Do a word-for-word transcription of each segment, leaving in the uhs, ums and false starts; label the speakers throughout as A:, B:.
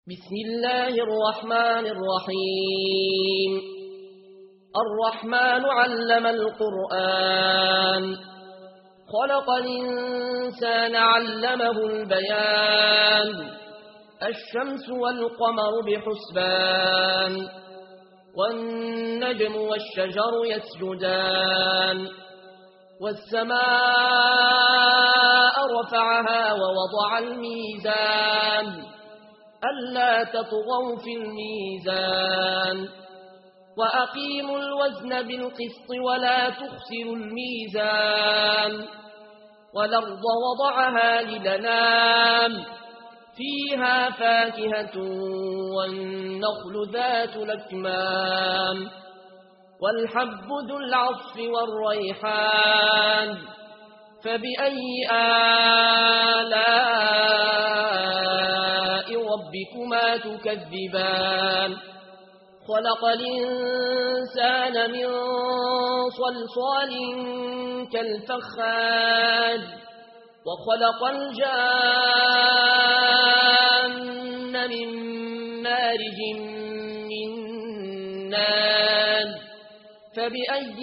A: بسم الله الرحمن الرحيم. الرحمن علم القرآن، خلق الإنسان علمه البيان. الشمس والقمر بحسبان، والنجم والشجر يسجدان. والسماء رفعها ووضع الميزان ألا تطغوا في الميزان، وأقيموا الوزن بالقسط ولا تخسروا الميزان. والأرض وضعها للأنام، فيها فاكهة والنخل ذات الأكمام، والحب ذو العصف والريحان. فبأي آلاء ربكما تكذبان؟ خلق الإنسان من صلصال كالفخار، وخلق الجان من مارج من نار. فبأي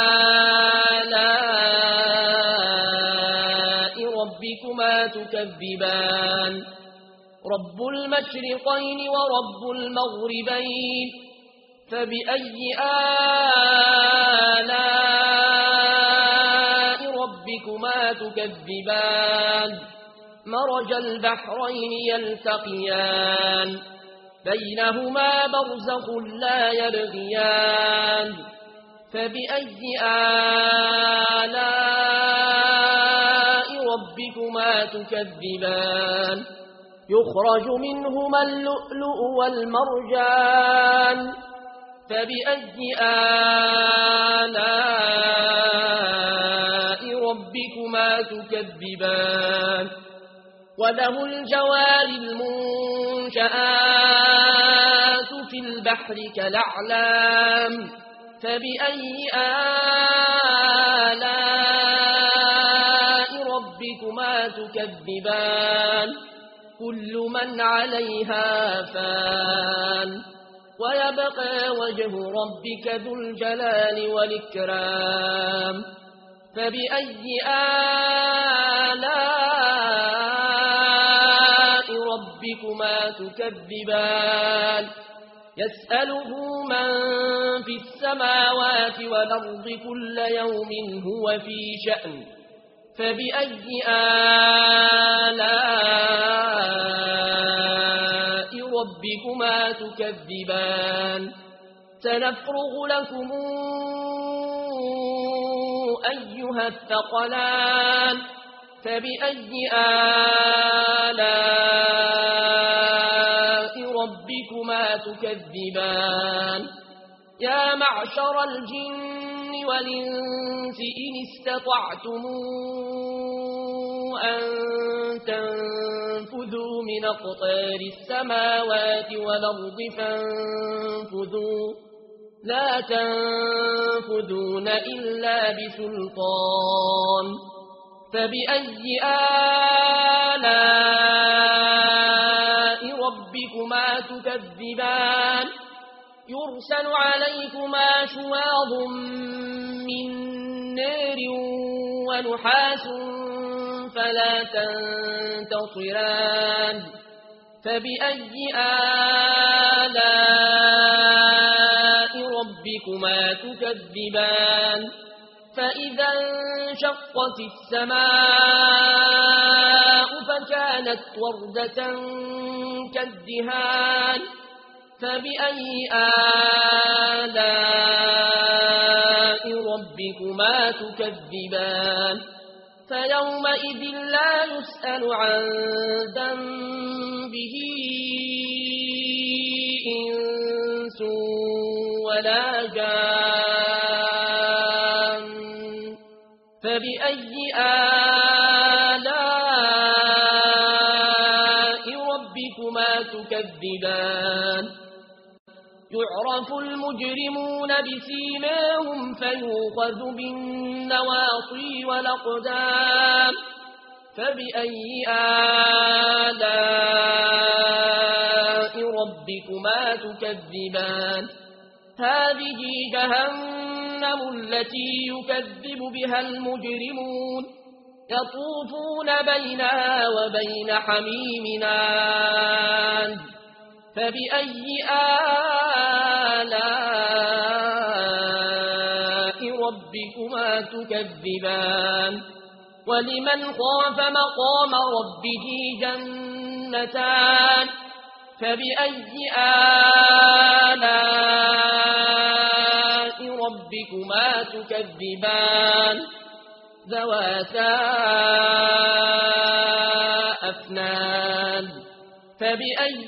A: آلاء ربكما تكذبان؟ رب المشرقين ورب المغربين. فبأي آلاء ربكما تكذبان؟ مرج البحرين يلتقيان، بينهما برزخ لا يبغيان. فبأي آلاء ربكما تكذبان؟ يخرج منهما اللؤلؤ والمرجان. فبأي آلاء ربكما تكذبان؟ وله الجوار المنشآت في البحر كالأعلام. فبأي آلاء ربكما تكذبان؟ كل من عليها فان، ويبقى وجه ربك ذو الجلال والإكرام. فبأي آلاء ربكما تكذبان؟ يسأله من في السماوات والأرض كل يوم هو في شأن. فبأي آلاء ربكما تكذبان؟ سنفرغ لكم أيها الثقلان. فبأي آلاء ربكما تكذبان؟ يا معشر الجن والإنس إن استطعتم أن تنفذوا من أقطار السماوات والأرض فانفذوا، لا تنفذون إلا بسلطان. فبأي آلاء ربكما تكذبان؟ يرسل عليكما شواظ من نار ونحاس فلا تنتصران. فبأي آلاء ربكما تكذبان؟ فإذا انشقت السماء فكانت وردة كالدهان. فبأي آلاء ربكما تكذبان؟ فيومئذ لا يسأل عن ذنبه إنس ولا جان. فبأي آلاء ربكما تكذبان؟ يعرف المجرمون بسيماهم فيؤخذ بالنواصي والأقدام. فبأي آلاء ربكما تكذبان هذه جهنم التي يكذب بها المجرمون يطوفون بينها وبين حميم آن فبأي آلاء ربكما تكذبان ولمن خاف مقام ربه جنتان فبأي آلاء ربكما تكذبان ذواتا أفنان فبأي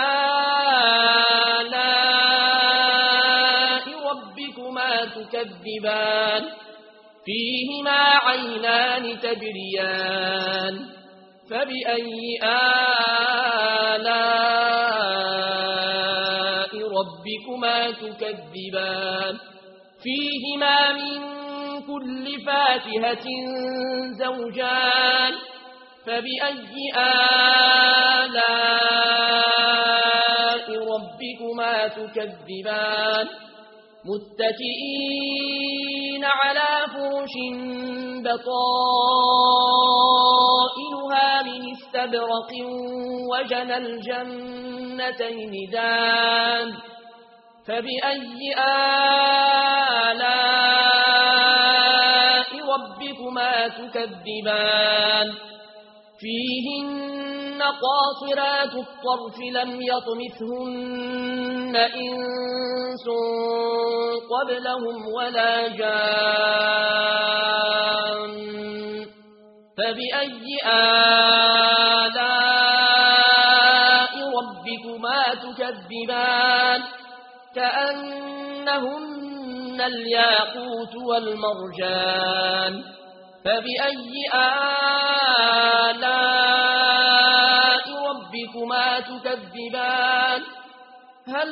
A: آلاء ربكما تكذبان فيهما عينان تجريان فبأي آلاء ربكما تكذبان فيهما من كل فاكهة زوجان فبأي آلاء ربكما تكذبان متكئين على فرش بطائنها من استبرق وجنى الجنتين دان فبأي آلاء ربكما تكذبان فيهن قاصرات الطرف لم يطمثهن إنس قبلهم ولا جان فبأي آلاء ربكما تكذبان كأنهن الياقوت والمرجان فبأي آلاء ربكما تكذبان هل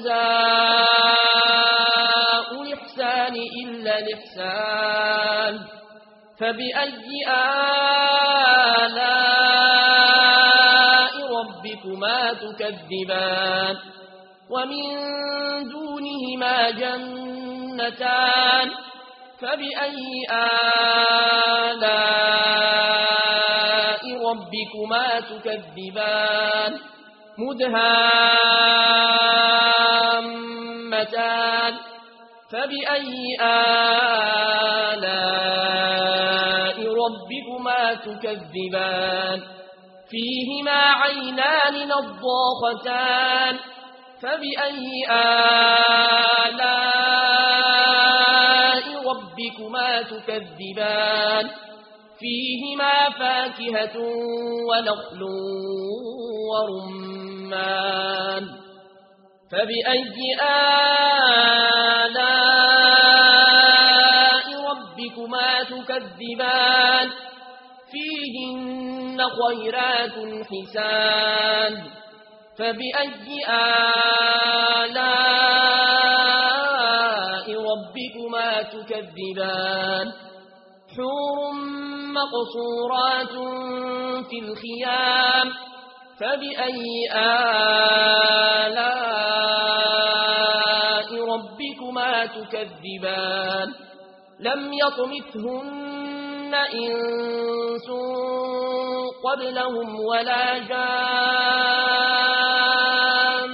A: جزاء الإحسان إلا الإحسان فبأي آلاء ربكما تكذبان ومن دونهما جنتان فبأي آلاء ربكما تكذبان مدهامتان فبأي آلاء ربكما تكذبان فيهما عينان نضاختان فبأي آلاء ربكما تكذبان فيهما فاكهة ونخل ورمان فبأي آلاء ربكما تكذبان فيهن خيرات حسان فبأي آلاء ربكما تكذبان حور مقصورات في الخيام فبأي آلاء ربكما تكذبان لم يطمثهن إنس قبلهم ولا جان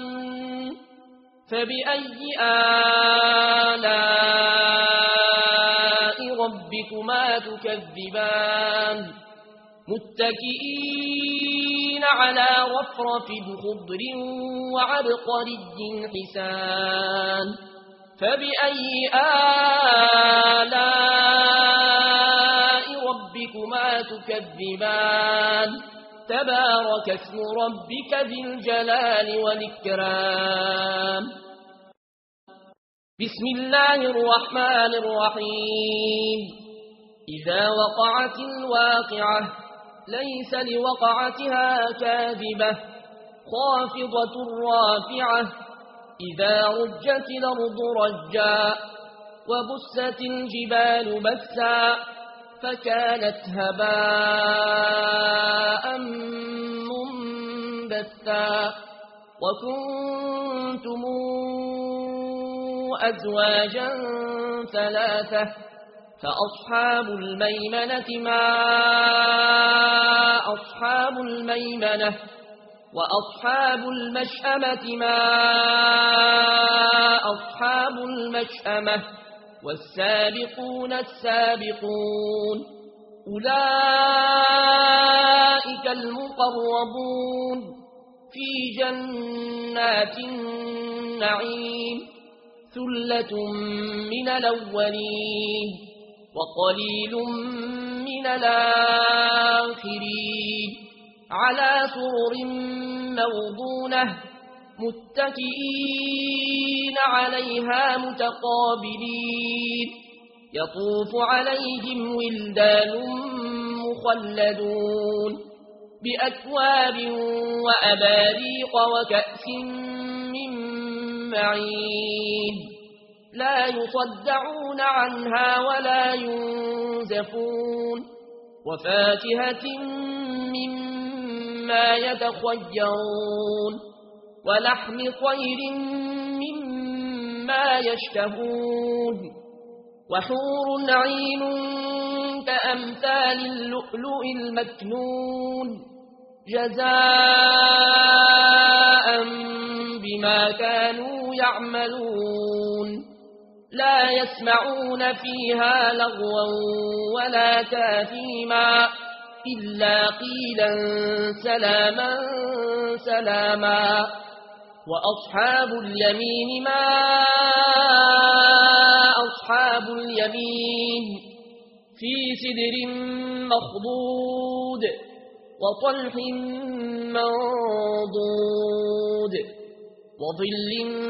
A: فبأي آلاء ربكما تكذبان متكئين على رفرف خضر وعبقري حسان فبأي آلاء ربكما تكذبان تبارك اسم ربك ذي الجلال والإكرام بسم الله الرحمن الرحيم إذا وقعت الواقعة ليس لوقعتها كاذبة خافضة رافعة إذا رجت الأرض رجا وبست الجبال بسا فكانت هباء منبثا وكنتم أزواجا ثلاثة فأصحاب الميمنة ما أصحاب الميمنة وأصحاب المشأمة ما أصحاب المشأمة والسابقون السابقون أولئك المقربون في جنات النعيم ثلة من الأولين وقليل من الآخرين على سرر موضونة متكئين عليها متقابلين يطوف عليهم ولدان مخلدون بأكواب وأباريق وكأس من معين لا يصدعون عنها ولا ينزفون وفاكهة مما يتخيرون ولحم طير مما يشتهون وحور عين كأمثال اللؤلؤ المكنون جزاء بما كانوا يعملون لا يسمعون فيها لغوا ولا تاثيما إلا قيلا سلاما سلاما وأصحاب اليمين ما أصحاب اليمين في سدر مخضود وطلح منضود وظل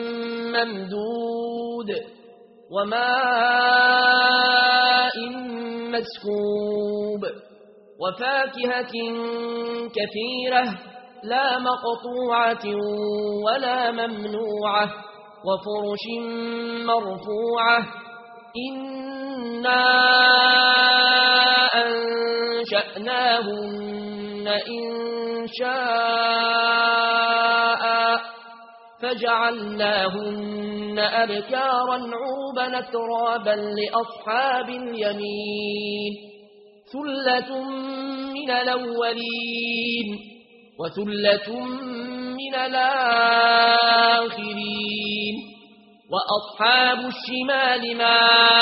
A: ممدود وماء مسكوب وفاكهة كثيرة لا مقطوعة ولا ممنوعة وفرش مرفوعة إنا أنشأناهن إن شاء فجعلناهن أبكارا عربا ترابا لأصحاب اليمين ثلة من الأولين وثلة من الآخرين وأصحاب الشمال ما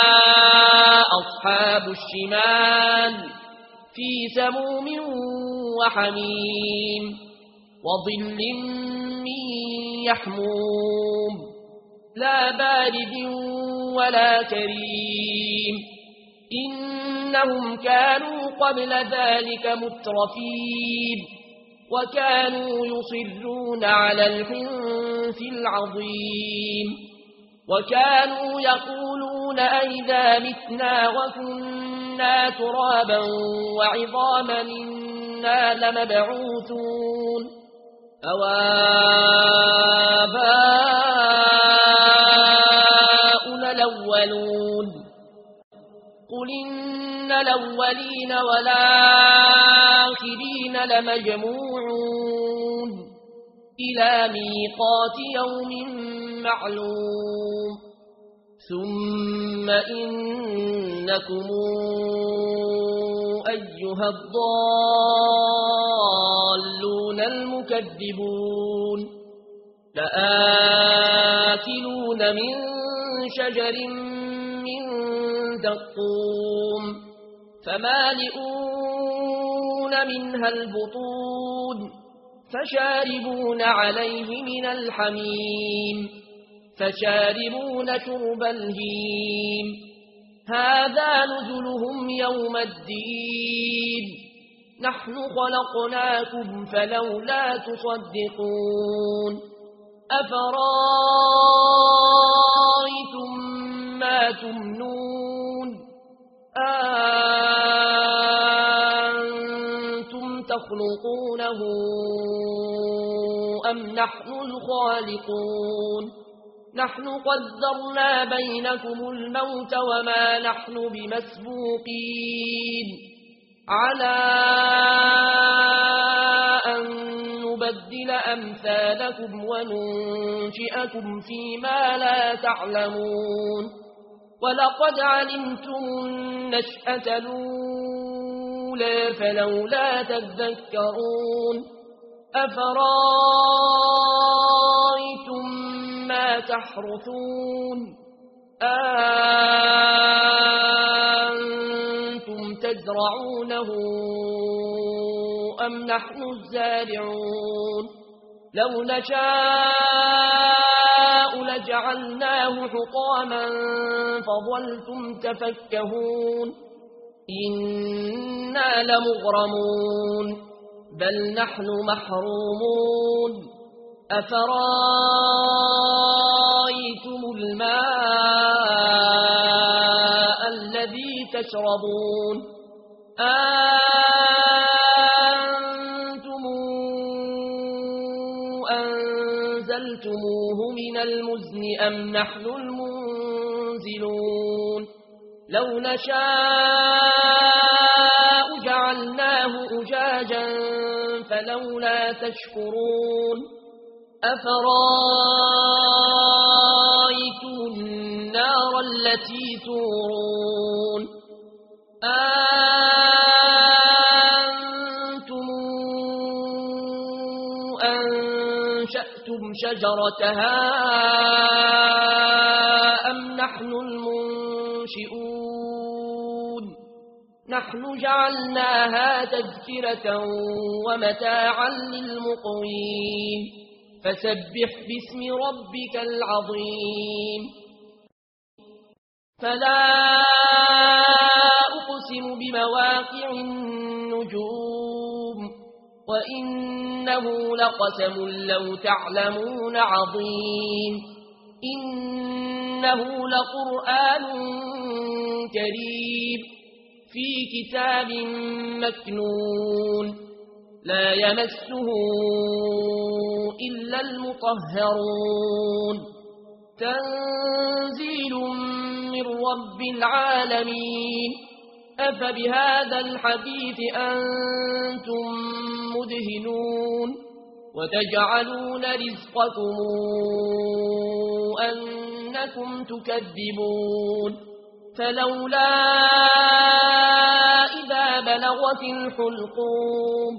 A: أصحاب الشمال في سموم وحميم وظل من يحموم لا بارد ولا كريم إنهم كانوا قبل ذلك مترفين وكانوا يصرون على الحنث العظيم وكانوا يقولون أئذا متنا وكنا ترابا وعظاما إنا لمبعوثون أواباؤنا الأولون قل إن الأولين والآخرين لمجموعون إلى ميقات يوم معلوم ثم إنكم أيها الضالون المكذبون لآكلون من شجر من زقوم فمالئون منها البطون فشاربون عليه من الحميم فشاربون شرب الهيم هذا نزلهم يوم الدين نحن خلقناكم فلولا تصدقون أفرأيتم ما تمنون أنتم تخلقونه أم نحن الخالقون نحن قدرنا بينكم الموت وما نحن بمسبوقين على أن نبدل نستبدل أمثالكم وننشئكم فيما لا تعلمون ولقد علمتم النشأة الأولى فلولا تذكرون أفرأيتم ما تحرثون أأنتم تزرعونه أم نحن الزارعون لو نشاء لجعلناه حطاما فظلتم تفكهون إنا لمغرمون بل نحن محرومون أفرأيتم الماء الذي تشربون أنتم أنزلتموه من المزن أم نحن المنزلون لو نشاء جعلناه أجاجا فلولا تشكرون أفرأيتم النار التي تورون أنتم أنشأتم شجرتها أم نحن المنشئون نحن جعلناها تذكرة ومتاعا للمقوين فسبح باسم ربك العظيم فلا أقسم بمواقع النجوم وإنه لقسم لو تعلمون عظيم إنه لقرآن كريم في كتاب مكنون لا يمسه إلا المطهرون تنزيل من رب العالمين أفبهذا الحديث أنتم مدهنون وتجعلون رزقكم أنكم تكذبون فلولا إذا بلغت الحلقوم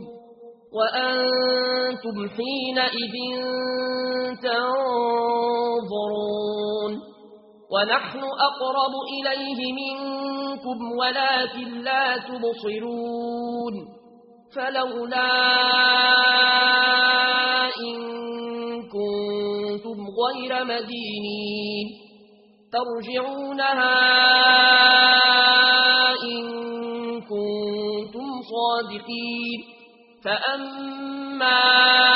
A: وأنتم حينئذ تنظرون ونحن أقرب إليه منكم ولكن لا تبصرون فلولا إن كنتم غير مدينين ترجعونها إن كنتم صادقين فأما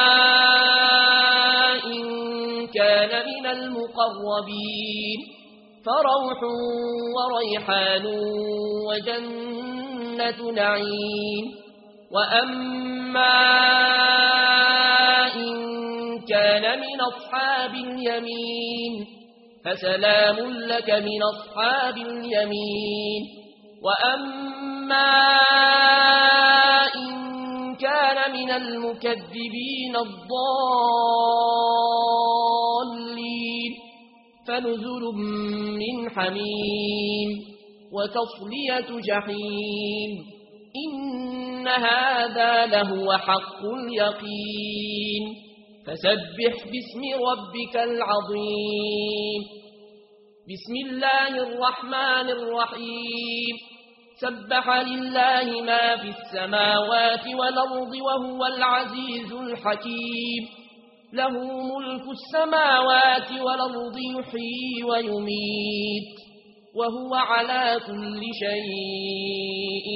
A: إن كان من المقربين فروح وريحان وجنة نعيم وأما إن كان من أصحاب اليمين فسلام لك من أصحاب اليمين وأما إن كان من المكذبين الضالين فنزل من حميم وتصلية جحيم إن هذا لهو حق اليقين فسبح باسم ربك العظيم بسم الله الرحمن الرحيم سبح لله ما في السماوات والأرض وهو العزيز الحكيم له ملك السماوات والأرض يحيي ويميت وهو على كل شيء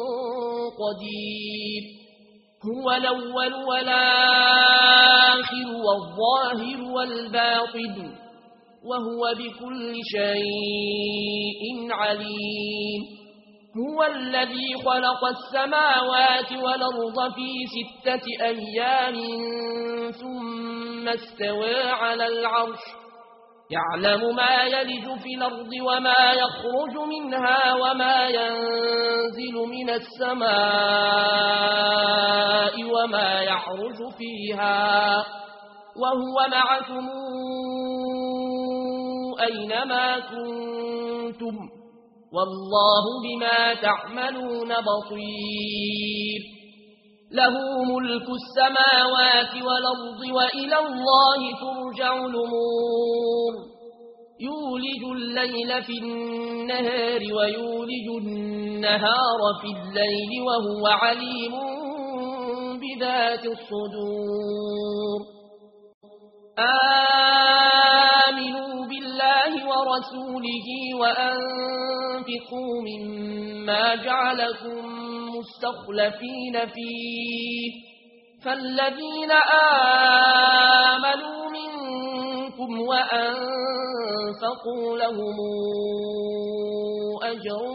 A: قدير هو الأول والآخر والظاهر والباطن وهو بكل شيء عليم هو الذي خلق السماوات والأرض في ستة أيام ثم استوى على العرش يعلم ما يلج في الأرض وما يخرج منها وما ينزل من السماء وما يعرج فيها وهو معكم أينما كنتم والله بما تعملون بصير له ملك السماوات والأرض وإلى الله ترجع الأمور يولج الليل في النهار ويولج النهار في الليل وهو عليم بذات الصدور آمنوا بالله ورسوله وأنفقوا مما جعلكم مستخلفين فيه فالذين آمنوا منكم وأنفقوا لهم أجر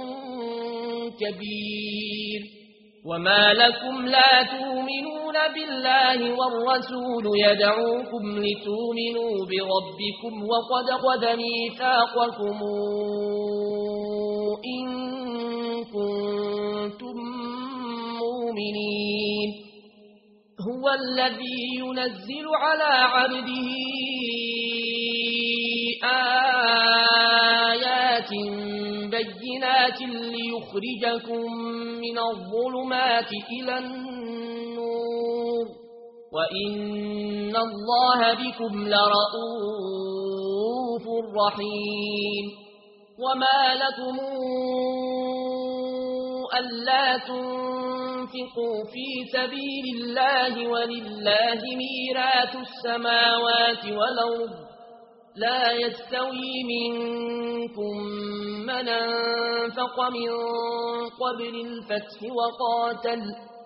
A: كبير وما لكم لا تؤمنون بالله والرسول يدعوكم لتؤمنوا بربكم وقد خذ ميثاقكم إن كنتم مؤمنين هو الذي ينزل على عبده آيات بينات ليخرجكم من الظلمات إلى النور وإن الله بكم لرؤوف رحيم وما لكم ألا تنفقوا في سبيل الله ولله ميراث السماوات والأرض لا يستوي منكم من أنفق من قبل الفتح وقاتل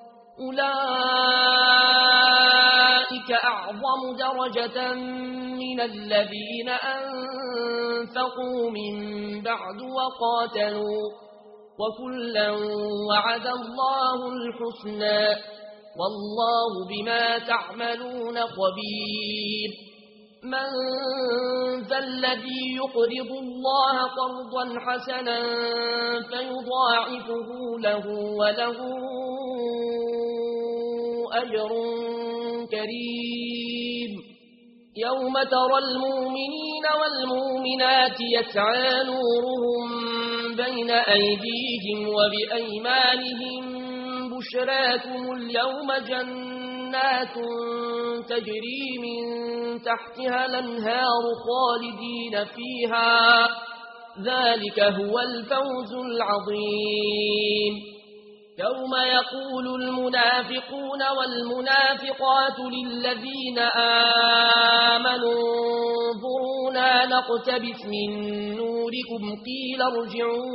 A: أولئك أعظم درجة من الذين أنفقوا من بعد وقاتلوا وكلا وعد الله الحسنى والله بما تعملون خبير من ذا الذي يقرض الله قرضا حسنا فيضاعفه له وله أجر كريم يوم ترى المؤمنين والمؤمنات يسعى نورهم بين أيديهم وبأيمانهم بشراكم اليوم جنات تجري من تحتها الأنهار خالدين فيها ذلك هو الفوز العظيم يوم يقول المنافقون والمنافقات للذين آمنوا انظرونا نقتبس من نوركم قيل ارجعوا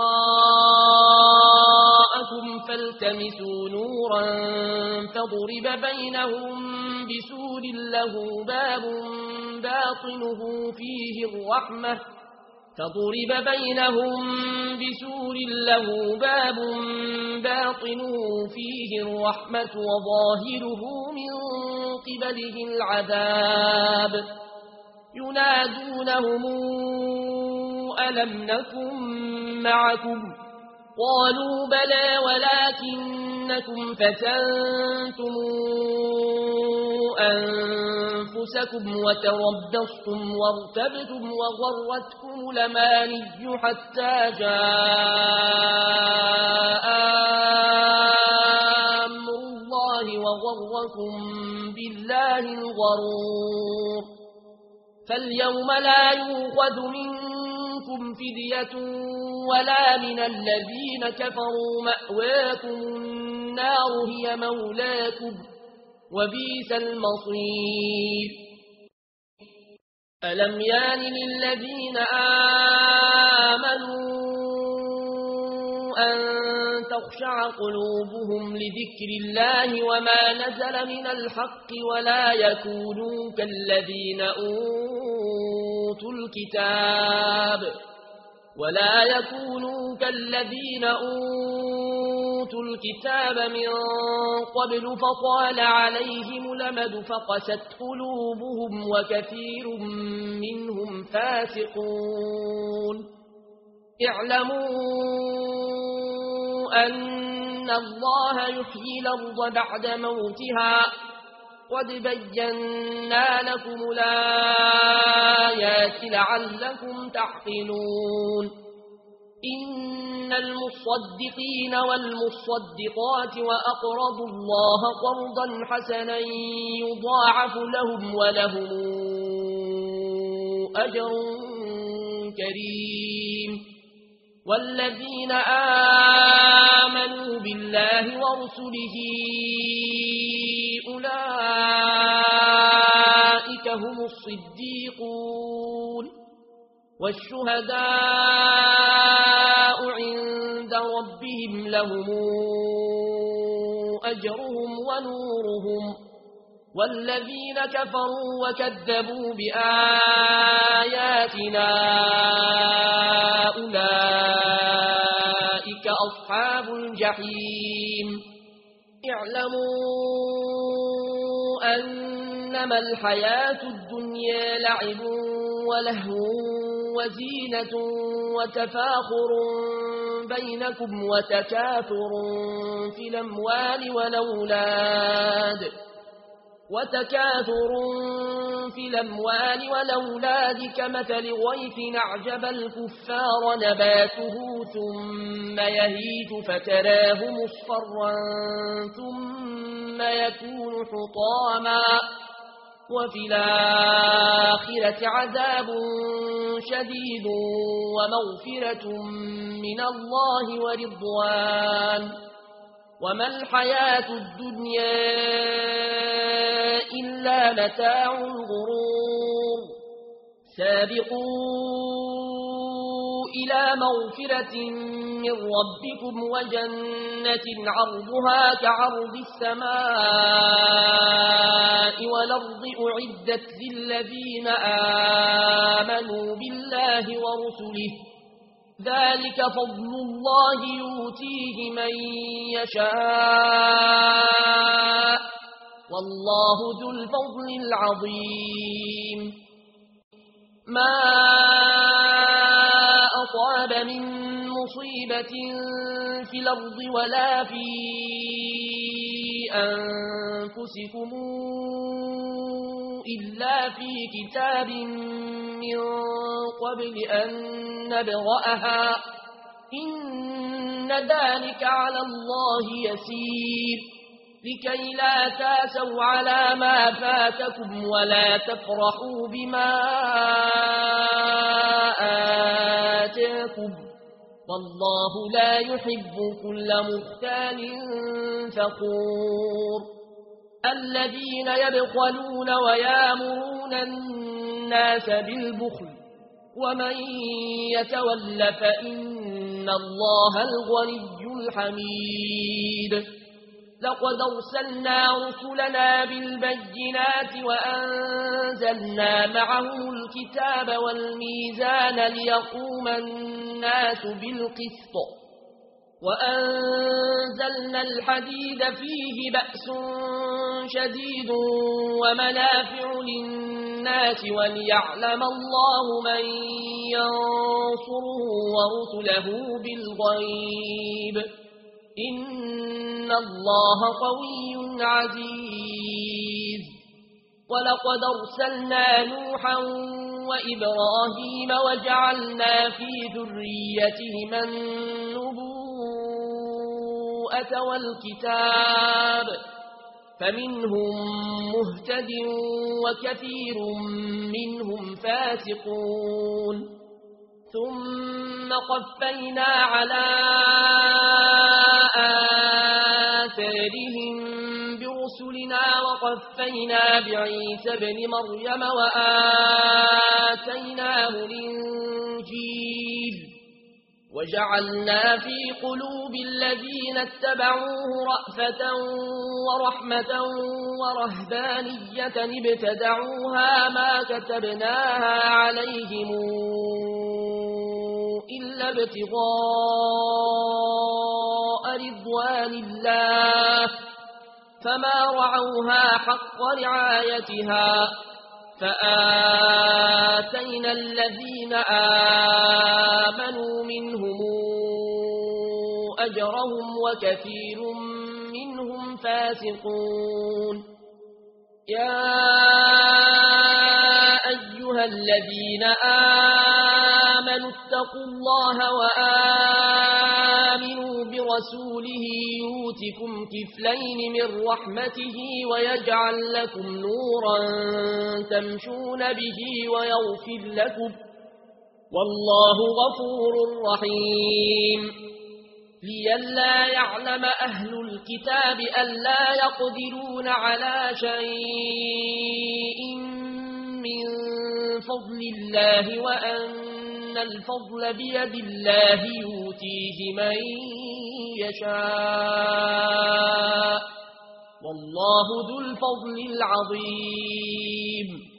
A: وراءكم فالتمسوا نورا فضرب بينهم بسور له باب باطنه فيه الرحمة فضرب بينهم بسور له باب باطنه فيه الرحمة وظاهره من قبله العذاب ينادونهم ألم نكن معكم قالوا بلى ولكنكم فتنتم أنفسكم وتربصتم وارتبتم وغرتكم الأماني حتى جاء أمر الله وغركم بالله الغرور فاليوم لا يؤخذ منكم فدية ولا من الذين كفروا مأواكم النار هي مولاكم وبئس المصير ألم يان للذين آمنوا أن تخشع قلوبهم لذكر الله وما نزل من الحق ولا يكونوا كالذين أوتوا الكتاب ولا يكونوا كالذين أوتوا أوتوا الكتاب من قبل فطال عليهم الأمد فقست قلوبهم وكثير منهم فاسقون اعلموا أن الله يحيي الأرض بعد موتها قد بينا لكم الآيات لعلكم تعقلون إن المصدقين والمصدقات وأقرضوا الله قرضا حسنا يضاعف لهم ولهم أجر كريم والذين آمنوا بالله ورسله أولئك هم الصديقون والشهداء عند ربهم لهم أجرهم ونورهم والذين كفروا وكذبوا بآياتنا أولئك أصحاب الجحيم اعلموا أنما الحياة الدنيا لعب ولهو وزينة وتفاخر بينكم وتكاثر في الأموال والأولاد وتكاثر في الأموال والأولاد كمثل غيث أعجب الكفار نباته ثم يهيج فتراه مصفرا ثم يكون حطاما وفي الآخرة عذاب شديد ومغفرة من الله ورضوان وما الحياة الدنيا إلا متاع الغرور سابقوا إلى مغفرة من ربكم وجنة عرضها كعرض السماء والأرض أعدت للذين آمنوا بالله ورسله ذلك فضل الله يؤتيه من يشاء والله ذو الفضل العظيم ما أصاب من مصيبة في الأرض ولا في أنفسكم إلا في كتاب من قبل أن نبرأها إن ذلك على الله يسير لكي لا تاسوا على ما فاتكم ولا تفرحوا بما آتاكم والله لا يحب كل مختال فخور الذين يبخلون ويامرون الناس بالبخل ومن يتول فإن الله الغني الحميد لقد أرسلنا رسلنا بالبينات وأنزلنا معهم الكتاب والميزان ليقوم الناس بالقسط وأنزلنا الحديد فيه بأس شديد ومنافع للناس وليعلم الله من ينصره ورسله بالغيب إن الله قوي عزيز ولقد أرسلنا نوحا وإبراهيم وجعلنا في ذريتهما النبوءة والكتاب فمنهم مهتد وكثير منهم فاسقون ثم قفينا على آثارهم برسلنا وقفينا بعيسى ابن مريم وآتيناه الإنجيل وجعلنا في قلوب الذين اتبعوه رأفة ورحمة ورهبانية ابتدعوها ما كتبناها عليهم إلا ابتغاء رضوان الله فما رعوها حق رعايتها فآتينا الذين آمنوا منهم أجرهم وكثير منهم فاسقون يا أيها الذين آمنوا اتقوا الله وآمنوا برسوله يؤتكم كفلين من رحمته ويجعل لكم نورا تمشون به ويغفر لكم والله غفور رحيم لئلا يعلم أهل الكتاب ألا يقدرون على شيء من فضل الله وأن الفضل بيد الله يؤتيه من يشاء والله ذو الفضل العظيم